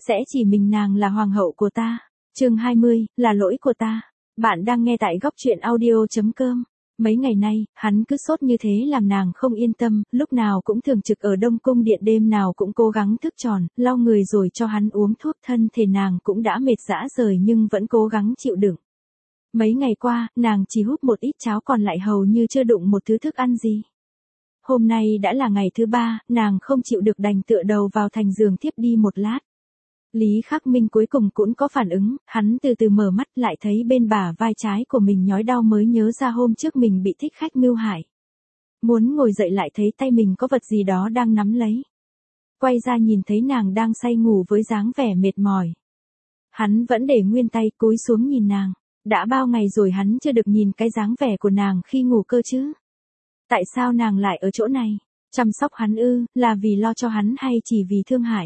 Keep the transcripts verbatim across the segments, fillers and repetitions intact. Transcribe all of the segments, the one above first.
sẽ chỉ mình nàng là hoàng hậu của ta. Chương hai mươi, là lỗi của ta. Bạn đang nghe tại góc truyện audio chấm com. Mấy ngày nay, hắn cứ sốt như thế làm nàng không yên tâm, lúc nào cũng thường trực ở Đông Cung Điện, đêm nào cũng cố gắng thức tròn, lau người rồi cho hắn uống thuốc, thân thể nàng cũng đã mệt rã rời nhưng vẫn cố gắng chịu đựng. Mấy ngày qua, nàng chỉ húp một ít cháo còn lại hầu như chưa đụng một thứ thức ăn gì. Hôm nay đã là ngày thứ ba, nàng không chịu được đành tựa đầu vào thành giường thiếp đi một lát. Lý Khắc Minh cuối cùng cũng có phản ứng, hắn từ từ mở mắt lại thấy bên bả vai trái của mình nhói đau mới nhớ ra hôm trước mình bị thích khách mưu hại. Muốn ngồi dậy lại thấy tay mình có vật gì đó đang nắm lấy. Quay ra nhìn thấy nàng đang say ngủ với dáng vẻ mệt mỏi. Hắn vẫn để nguyên tay cúi xuống nhìn nàng. Đã bao ngày rồi hắn chưa được nhìn cái dáng vẻ của nàng khi ngủ cơ chứ. Tại sao nàng lại ở chỗ này? Chăm sóc hắn ư, là vì lo cho hắn hay chỉ vì thương hại?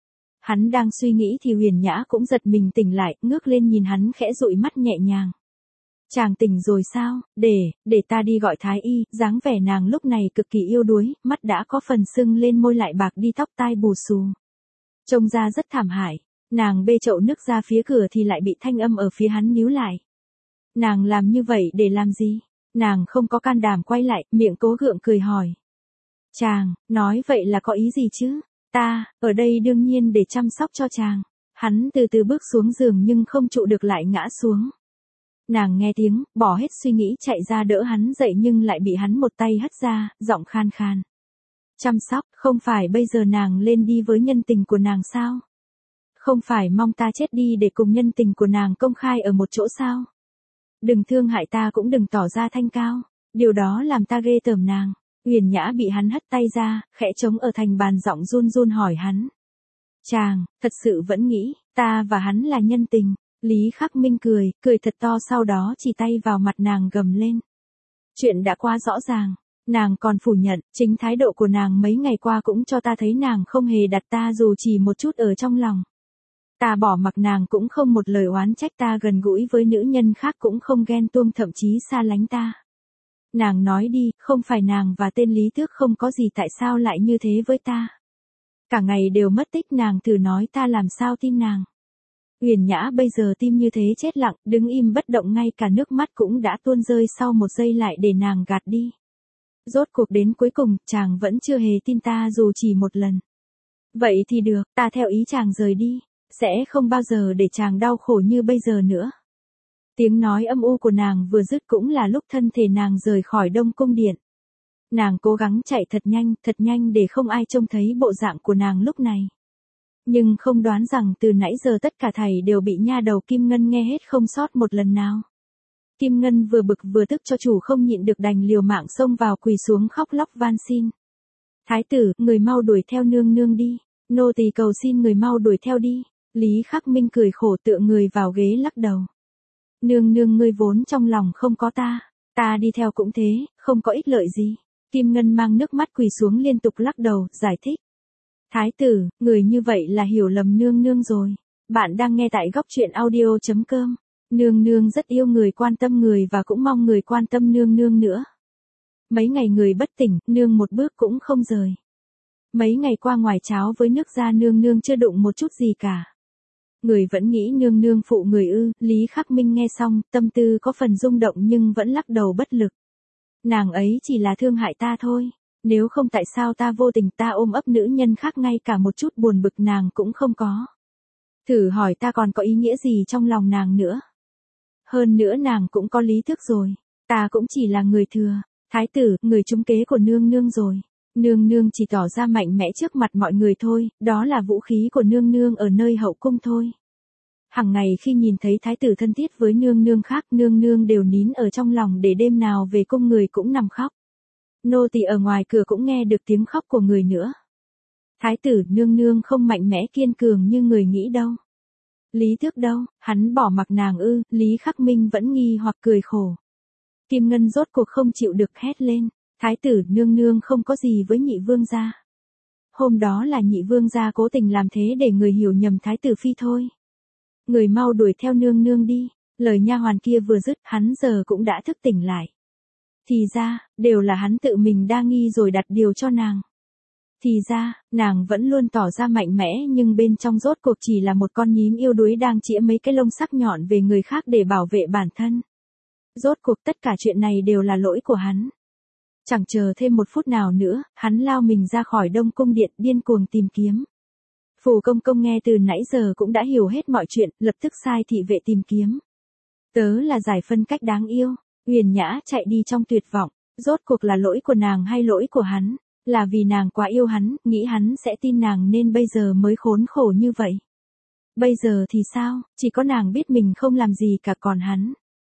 Hắn đang suy nghĩ thì Huyền Nhã cũng giật mình tỉnh lại, ngước lên nhìn hắn khẽ dụi mắt nhẹ nhàng. Chàng tỉnh rồi sao? Để, để ta đi gọi thái y. Dáng vẻ nàng lúc này cực kỳ yêu đuối, mắt đã có phần sưng lên, môi lại bạc đi, tóc tai bù xù. Trông ra rất thảm hại. Nàng bê chậu nước ra phía cửa thì lại bị thanh âm ở phía hắn níu lại. Nàng làm như vậy để làm gì? Nàng không có can đảm quay lại, miệng cố gượng cười hỏi. Chàng, nói vậy là có ý gì chứ? Ta, ở đây đương nhiên để chăm sóc cho chàng. Hắn từ từ bước xuống giường nhưng không trụ được lại ngã xuống. Nàng nghe tiếng, bỏ hết suy nghĩ chạy ra đỡ hắn dậy nhưng lại bị hắn một tay hất ra, giọng khan khan. Chăm sóc, không phải bây giờ nàng lên đi với nhân tình của nàng sao? Không phải mong ta chết đi để cùng nhân tình của nàng công khai ở một chỗ sao? Đừng thương hại ta cũng đừng tỏ ra thanh cao, điều đó làm ta ghê tởm nàng. Huyền Nhã bị hắn hất tay ra, khẽ trống ở thành bàn, giọng run run hỏi hắn. Chàng, thật sự vẫn nghĩ, ta và hắn là nhân tình. Lý Khắc Minh cười, cười thật to sau đó chỉ tay vào mặt nàng gầm lên. Chuyện đã quá rõ ràng, nàng còn phủ nhận, chính thái độ của nàng mấy ngày qua cũng cho ta thấy nàng không hề đặt ta dù chỉ một chút ở trong lòng. Ta bỏ mặc nàng cũng không một lời oán trách ta gần gũi với nữ nhân khác cũng không ghen tuông thậm chí xa lánh ta. Nàng nói đi, không phải nàng và tên Lý Tước không có gì tại sao lại như thế với ta? Cả ngày đều mất tích, nàng thử nói ta làm sao tin nàng. Huyền Nhã bây giờ tim như thế chết lặng, đứng im bất động, ngay cả nước mắt cũng đã tuôn rơi sau một giây lại để nàng gạt đi. Rốt cuộc đến cuối cùng, chàng vẫn chưa hề tin ta dù chỉ một lần. Vậy thì được, ta theo ý chàng rời đi. Sẽ không bao giờ để chàng đau khổ như bây giờ nữa. Tiếng nói âm u của nàng vừa dứt cũng là lúc thân thể nàng rời khỏi Đông Cung Điện. Nàng cố gắng chạy thật nhanh, thật nhanh để không ai trông thấy bộ dạng của nàng lúc này. Nhưng không đoán rằng từ nãy giờ tất cả thảy đều bị nha đầu Kim Ngân nghe hết không sót một lần nào. Kim Ngân vừa bực vừa tức cho chủ không nhịn được đành liều mạng xông vào quỳ xuống khóc lóc van xin. Thái tử, người mau đuổi theo nương nương đi. Nô tỳ cầu xin người mau đuổi theo đi. Lý Khắc Minh cười khổ tựa người vào ghế lắc đầu. Nương nương, ngươi vốn trong lòng không có ta, ta đi theo cũng thế, không có ích lợi gì. Kim Ngân mang nước mắt quỳ xuống liên tục lắc đầu, giải thích. Thái tử, người như vậy là hiểu lầm nương nương rồi. Bạn đang nghe tại góc truyện audio chấm com. Nương nương rất yêu người, quan tâm người và cũng mong người quan tâm nương nương nữa. Mấy ngày người bất tỉnh, nương một bước cũng không rời. Mấy ngày qua ngoài cháo với nước ra nương nương chưa đụng một chút gì cả. Người vẫn nghĩ nương nương phụ người ư? Lý Khắc Minh nghe xong, tâm tư có phần rung động nhưng vẫn lắc đầu bất lực. Nàng ấy chỉ là thương hại ta thôi. Nếu không tại sao ta vô tình ta ôm ấp nữ nhân khác, ngay cả một chút buồn bực nàng cũng không có. Thử hỏi ta còn có ý nghĩa gì trong lòng nàng nữa. Hơn nữa nàng cũng có Lý Tước rồi. Ta cũng chỉ là người thừa. Thái tử, người trúng kế của nương nương rồi. Nương nương chỉ tỏ ra mạnh mẽ trước mặt mọi người thôi, đó là vũ khí của nương nương ở nơi hậu cung thôi. Hằng ngày khi nhìn thấy thái tử thân thiết với nương nương khác, nương nương đều nín ở trong lòng để đêm nào về cung người cũng nằm khóc. Nô tỳ ở ngoài cửa cũng nghe được tiếng khóc của người nữa. Thái tử, nương nương không mạnh mẽ kiên cường như người nghĩ đâu. Lý Tước đâu, hắn bỏ mặc nàng ư? Lý Khắc Minh vẫn nghi hoặc cười khổ. Kim Ngân rốt cuộc không chịu được hét lên. Thái tử, nương nương không có gì với nhị vương gia. Hôm đó là nhị vương gia cố tình làm thế để người hiểu nhầm thái tử phi thôi. Người mau đuổi theo nương nương đi. Lời nha hoàn kia vừa dứt, hắn giờ cũng đã thức tỉnh lại. Thì ra, đều là hắn tự mình đa nghi rồi đặt điều cho nàng. Thì ra, nàng vẫn luôn tỏ ra mạnh mẽ nhưng bên trong rốt cuộc chỉ là một con nhím yêu đuối đang chĩa mấy cái lông sắc nhọn về người khác để bảo vệ bản thân. Rốt cuộc tất cả chuyện này đều là lỗi của hắn. Chẳng chờ thêm một phút nào nữa, hắn lao mình ra khỏi Đông Cung Điện điên cuồng tìm kiếm. Phù Công Công nghe từ nãy giờ cũng đã hiểu hết mọi chuyện, lập tức sai thị vệ tìm kiếm. Tớ là Giải Phân Cách đáng yêu. Huyền Nhã chạy đi trong tuyệt vọng. Rốt cuộc là lỗi của nàng hay lỗi của hắn? Là vì nàng quá yêu hắn, nghĩ hắn sẽ tin nàng nên bây giờ mới khốn khổ như vậy. Bây giờ thì sao, chỉ có nàng biết mình không làm gì cả, còn hắn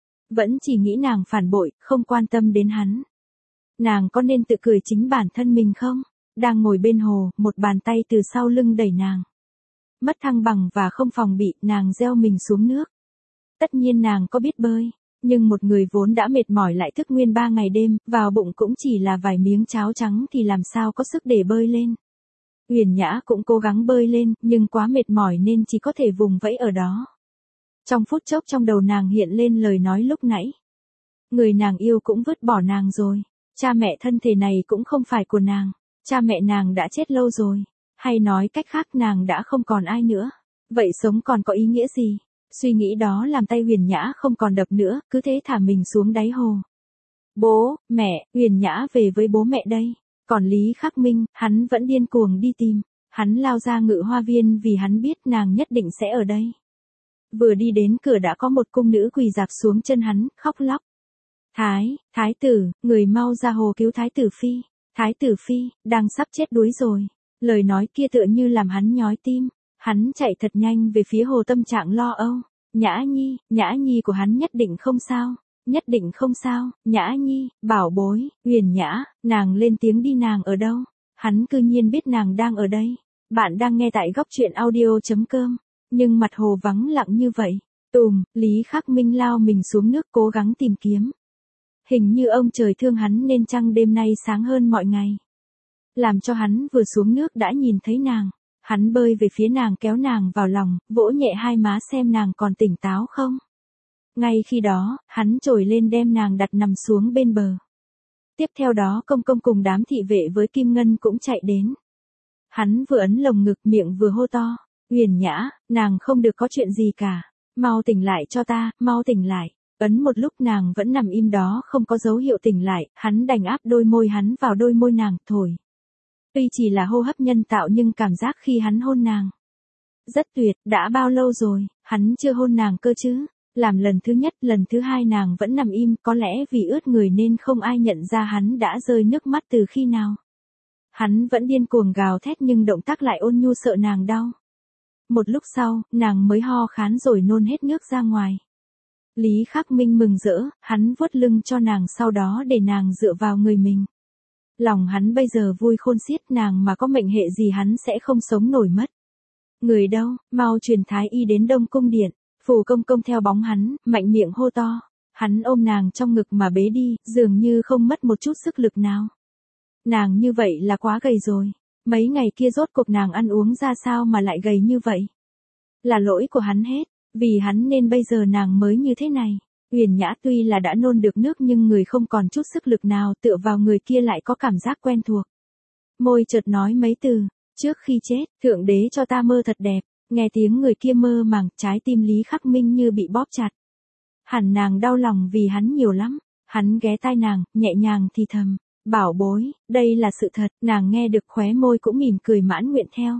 vẫn chỉ nghĩ nàng phản bội, không quan tâm đến hắn. Nàng có nên tự cười chính bản thân mình không? Đang ngồi bên hồ, một bàn tay từ sau lưng đẩy nàng. Mất thăng bằng và không phòng bị, nàng gieo mình xuống nước. Tất nhiên nàng có biết bơi, nhưng một người vốn đã mệt mỏi lại thức nguyên ba ngày đêm, vào bụng cũng chỉ là vài miếng cháo trắng thì làm sao có sức để bơi lên. Huyền Nhã cũng cố gắng bơi lên, nhưng quá mệt mỏi nên chỉ có thể vùng vẫy ở đó. Trong phút chốc trong đầu nàng hiện lên lời nói lúc nãy. Người nàng yêu cũng vứt bỏ nàng rồi. Cha mẹ thân thể này cũng không phải của nàng. Cha mẹ nàng đã chết lâu rồi. Hay nói cách khác nàng đã không còn ai nữa. Vậy sống còn có ý nghĩa gì? Suy nghĩ đó làm tay Huyền Nhã không còn đập nữa, cứ thế thả mình xuống đáy hồ. Bố, mẹ, Huyền Nhã về với bố mẹ đây. Còn Lý Khắc Minh, hắn vẫn điên cuồng đi tìm. Hắn lao ra Ngự Hoa Viên vì hắn biết nàng nhất định sẽ ở đây. Vừa đi đến cửa đã có một cung nữ quỳ dạp xuống chân hắn, khóc lóc. Thái, thái tử, người mau ra hồ cứu thái tử phi. Thái tử phi, đang sắp chết đuối rồi. Lời nói kia tựa như làm hắn nhói tim. Hắn chạy thật nhanh về phía hồ, tâm trạng lo âu. Nhã Nhi, Nhã Nhi của hắn nhất định không sao. Nhất định không sao, Nhã Nhi, bảo bối, Huyền Nhã, nàng lên tiếng đi, nàng ở đâu? Hắn cư nhiên biết nàng đang ở đây. Bạn đang nghe tại góc truyện audio chấm com. Nhưng mặt hồ vắng lặng như vậy. Tùm, Lý Khắc Minh lao mình xuống nước cố gắng tìm kiếm. Hình như ông trời thương hắn nên trăng đêm nay sáng hơn mọi ngày. Làm cho hắn vừa xuống nước đã nhìn thấy nàng. Hắn bơi về phía nàng, kéo nàng vào lòng, vỗ nhẹ hai má xem nàng còn tỉnh táo không. Ngay khi đó, hắn trồi lên đem nàng đặt nằm xuống bên bờ. Tiếp theo đó Công Công cùng đám thị vệ với Kim Ngân cũng chạy đến. Hắn vừa ấn lồng ngực miệng vừa hô to. Huyền Nhã, nàng không được có chuyện gì cả. Mau tỉnh lại cho ta, mau tỉnh lại. Ấn một lúc nàng vẫn nằm im đó không có dấu hiệu tỉnh lại, hắn đành áp đôi môi hắn vào đôi môi nàng, thổi. Tuy chỉ là hô hấp nhân tạo nhưng cảm giác khi hắn hôn nàng rất tuyệt, đã bao lâu rồi, hắn chưa hôn nàng cơ chứ. Làm lần thứ nhất, lần thứ hai nàng vẫn nằm im, có lẽ vì ướt người nên không ai nhận ra hắn đã rơi nước mắt từ khi nào. Hắn vẫn điên cuồng gào thét nhưng động tác lại ôn nhu, sợ nàng đau. Một lúc sau, nàng mới ho khán rồi nôn hết nước ra ngoài. Lý Khắc Minh mừng rỡ, hắn vuốt lưng cho nàng sau đó để nàng dựa vào người mình. Lòng hắn bây giờ vui khôn xiết, nàng mà có mệnh hệ gì hắn sẽ không sống nổi mất. Người đâu, mau truyền thái y đến Đông Cung Điện. Phù Công Công theo bóng hắn, mạnh miệng hô to. Hắn ôm nàng trong ngực mà bế đi, dường như không mất một chút sức lực nào. Nàng như vậy là quá gầy rồi. Mấy ngày kia rốt cuộc nàng ăn uống ra sao mà lại gầy như vậy? Là lỗi của hắn hết, vì hắn nên bây giờ nàng mới như thế này. Huyền Nhã tuy là đã nôn được nước nhưng người không còn chút sức lực nào, tựa vào người kia lại có cảm giác quen thuộc. Môi chợt nói mấy từ, trước khi chết, Thượng Đế cho ta mơ thật đẹp. Nghe tiếng người kia mơ màng, trái tim Lý Khắc Minh như bị bóp chặt. Hẳn nàng đau lòng vì hắn nhiều lắm. Hắn ghé tai nàng, nhẹ nhàng thì thầm. Bảo bối, đây là sự thật. Nàng nghe được khóe môi cũng mỉm cười mãn nguyện theo.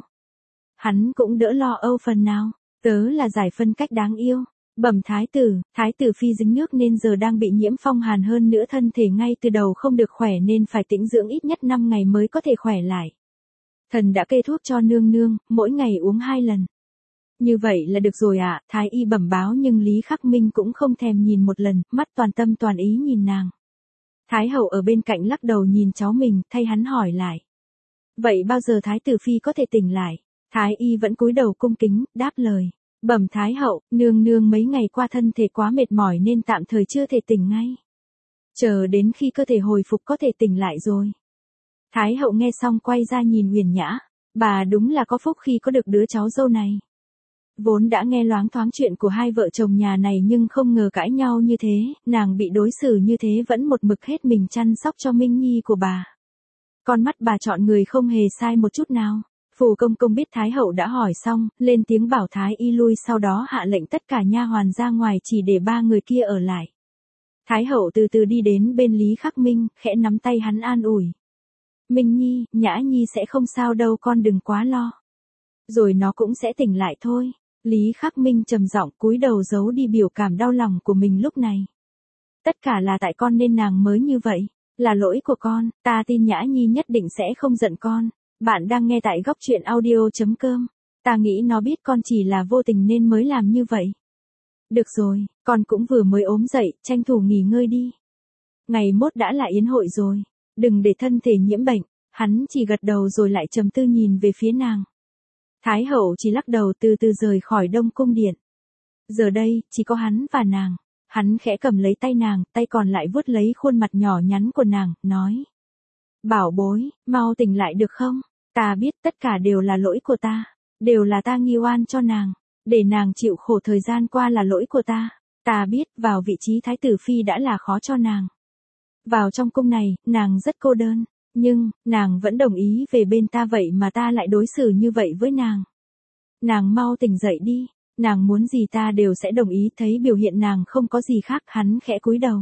Hắn cũng đỡ lo âu phần nào. Tớ là Giải Phân Cách đáng yêu. Bẩm thái tử, thái tử phi dính nước nên giờ đang bị nhiễm phong hàn, hơn nữa thân thể ngay từ đầu không được khỏe nên phải tĩnh dưỡng ít nhất năm ngày mới có thể khỏe lại. Thần đã kê thuốc cho nương nương, mỗi ngày uống hai lần. Như vậy là được rồi ạ, à, thái y bẩm báo, nhưng Lý Khắc Minh cũng không thèm nhìn một lần, mắt toàn tâm toàn ý nhìn nàng. Thái hậu ở bên cạnh lắc đầu nhìn cháu mình, thay hắn hỏi lại. Vậy bao giờ thái tử phi có thể tỉnh lại? Thái y vẫn cúi đầu cung kính, đáp lời. Bẩm thái hậu, nương nương mấy ngày qua thân thể quá mệt mỏi nên tạm thời chưa thể tỉnh ngay. Chờ đến khi cơ thể hồi phục có thể tỉnh lại rồi. Thái hậu nghe xong quay ra nhìn Huyền Nhã. Bà đúng là có phúc khi có được đứa cháu dâu này. Vốn đã nghe loáng thoáng chuyện của hai vợ chồng nhà này nhưng không ngờ cãi nhau như thế, nàng bị đối xử như thế vẫn một mực hết mình chăm sóc cho Minh Nhi của bà. Con mắt bà chọn người không hề sai một chút nào. Phù công công biết Thái hậu đã hỏi xong, lên tiếng bảo Thái y lui, sau đó hạ lệnh tất cả nha hoàn ra ngoài chỉ để ba người kia ở lại. Thái hậu từ từ đi đến bên Lý Khắc Minh, khẽ nắm tay hắn an ủi. Minh Nhi, Nhã Nhi sẽ không sao đâu, con đừng quá lo. Rồi nó cũng sẽ tỉnh lại thôi. Lý Khắc Minh trầm giọng cúi đầu giấu đi biểu cảm đau lòng của mình lúc này. Tất cả là tại con nên nàng mới như vậy. Là lỗi của con, ta tin Nhã Nhi nhất định sẽ không giận con. Bạn đang nghe tại góc truyện audio.com. Ta nghĩ nó biết con chỉ là vô tình nên mới làm như vậy. Được rồi, con cũng vừa mới ốm dậy, tranh thủ nghỉ ngơi đi. Ngày mốt đã là yến hội rồi, đừng để thân thể nhiễm bệnh. Hắn chỉ gật đầu rồi lại trầm tư nhìn về phía nàng. Thái hậu chỉ lắc đầu từ từ rời khỏi Đông Cung điện. Giờ đây, chỉ có hắn và nàng. Hắn khẽ cầm lấy tay nàng, tay còn lại vuốt lấy khuôn mặt nhỏ nhắn của nàng, nói. Bảo bối, mau tỉnh lại được không? Ta biết tất cả đều là lỗi của ta. Đều là ta nghi oan cho nàng. Để nàng chịu khổ thời gian qua là lỗi của ta. Ta biết vào vị trí thái tử phi đã là khó cho nàng. Vào trong cung này, nàng rất cô đơn. Nhưng, nàng vẫn đồng ý về bên ta, vậy mà ta lại đối xử như vậy với nàng. Nàng mau tỉnh dậy đi. Nàng muốn gì ta đều sẽ đồng ý. Thấy biểu hiện nàng không có gì khác, hắn khẽ cúi đầu.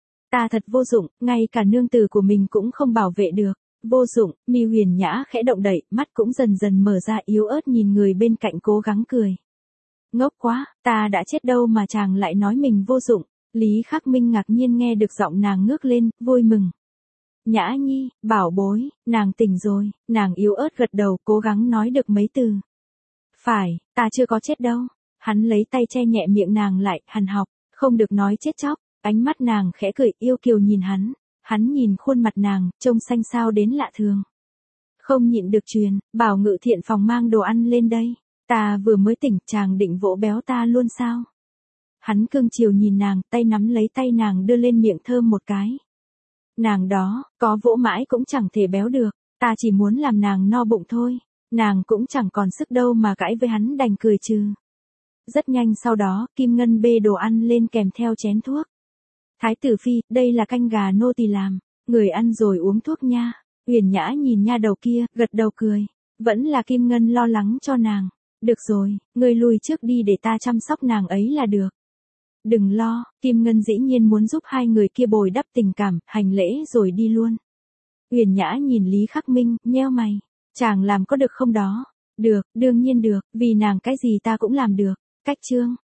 Ta thật vô dụng, ngay cả nương tử của mình cũng không bảo vệ được. Vô dụng, mi Huyền Nhã khẽ động đậy, mắt cũng dần dần mở ra, yếu ớt nhìn người bên cạnh cố gắng cười. Ngốc quá, ta đã chết đâu mà chàng lại nói mình vô dụng. Lý Khắc Minh ngạc nhiên nghe được giọng nàng ngước lên, vui mừng. Nhã Nhi, bảo bối, nàng tỉnh rồi. Nàng yếu ớt gật đầu, cố gắng nói được mấy từ. Phải, ta chưa có chết đâu. Hắn lấy tay che nhẹ miệng nàng lại, hằn học, không được nói chết chóc. Ánh mắt nàng khẽ cười yêu kiều nhìn hắn. Hắn nhìn khuôn mặt nàng, trông xanh xao đến lạ thường. Không nhịn được truyền, bảo Ngự Thiện phòng mang đồ ăn lên đây. Ta vừa mới tỉnh, chàng định vỗ béo ta luôn sao? Hắn cưng chiều nhìn nàng, tay nắm lấy tay nàng đưa lên miệng thơm một cái. Nàng đó, có vỗ mãi cũng chẳng thể béo được, ta chỉ muốn làm nàng no bụng thôi. Nàng cũng chẳng còn sức đâu mà cãi với hắn, đành cười trừ. Rất nhanh sau đó, Kim Ngân bê đồ ăn lên kèm theo chén thuốc. Thái tử phi, đây là canh gà nô tỳ làm, người ăn rồi uống thuốc nha. Huyền Nhã nhìn nha đầu kia, gật đầu cười. Vẫn là Kim Ngân lo lắng cho nàng. Được rồi, ngươi lui trước đi để ta chăm sóc nàng ấy là được. Đừng lo, Kim Ngân dĩ nhiên muốn giúp hai người kia bồi đắp tình cảm, hành lễ rồi đi luôn. Huyền Nhã nhìn Lý Khắc Minh, nheo mày. Chàng làm có được không đó? Được, đương nhiên được, vì nàng cái gì ta cũng làm được. Cách chương.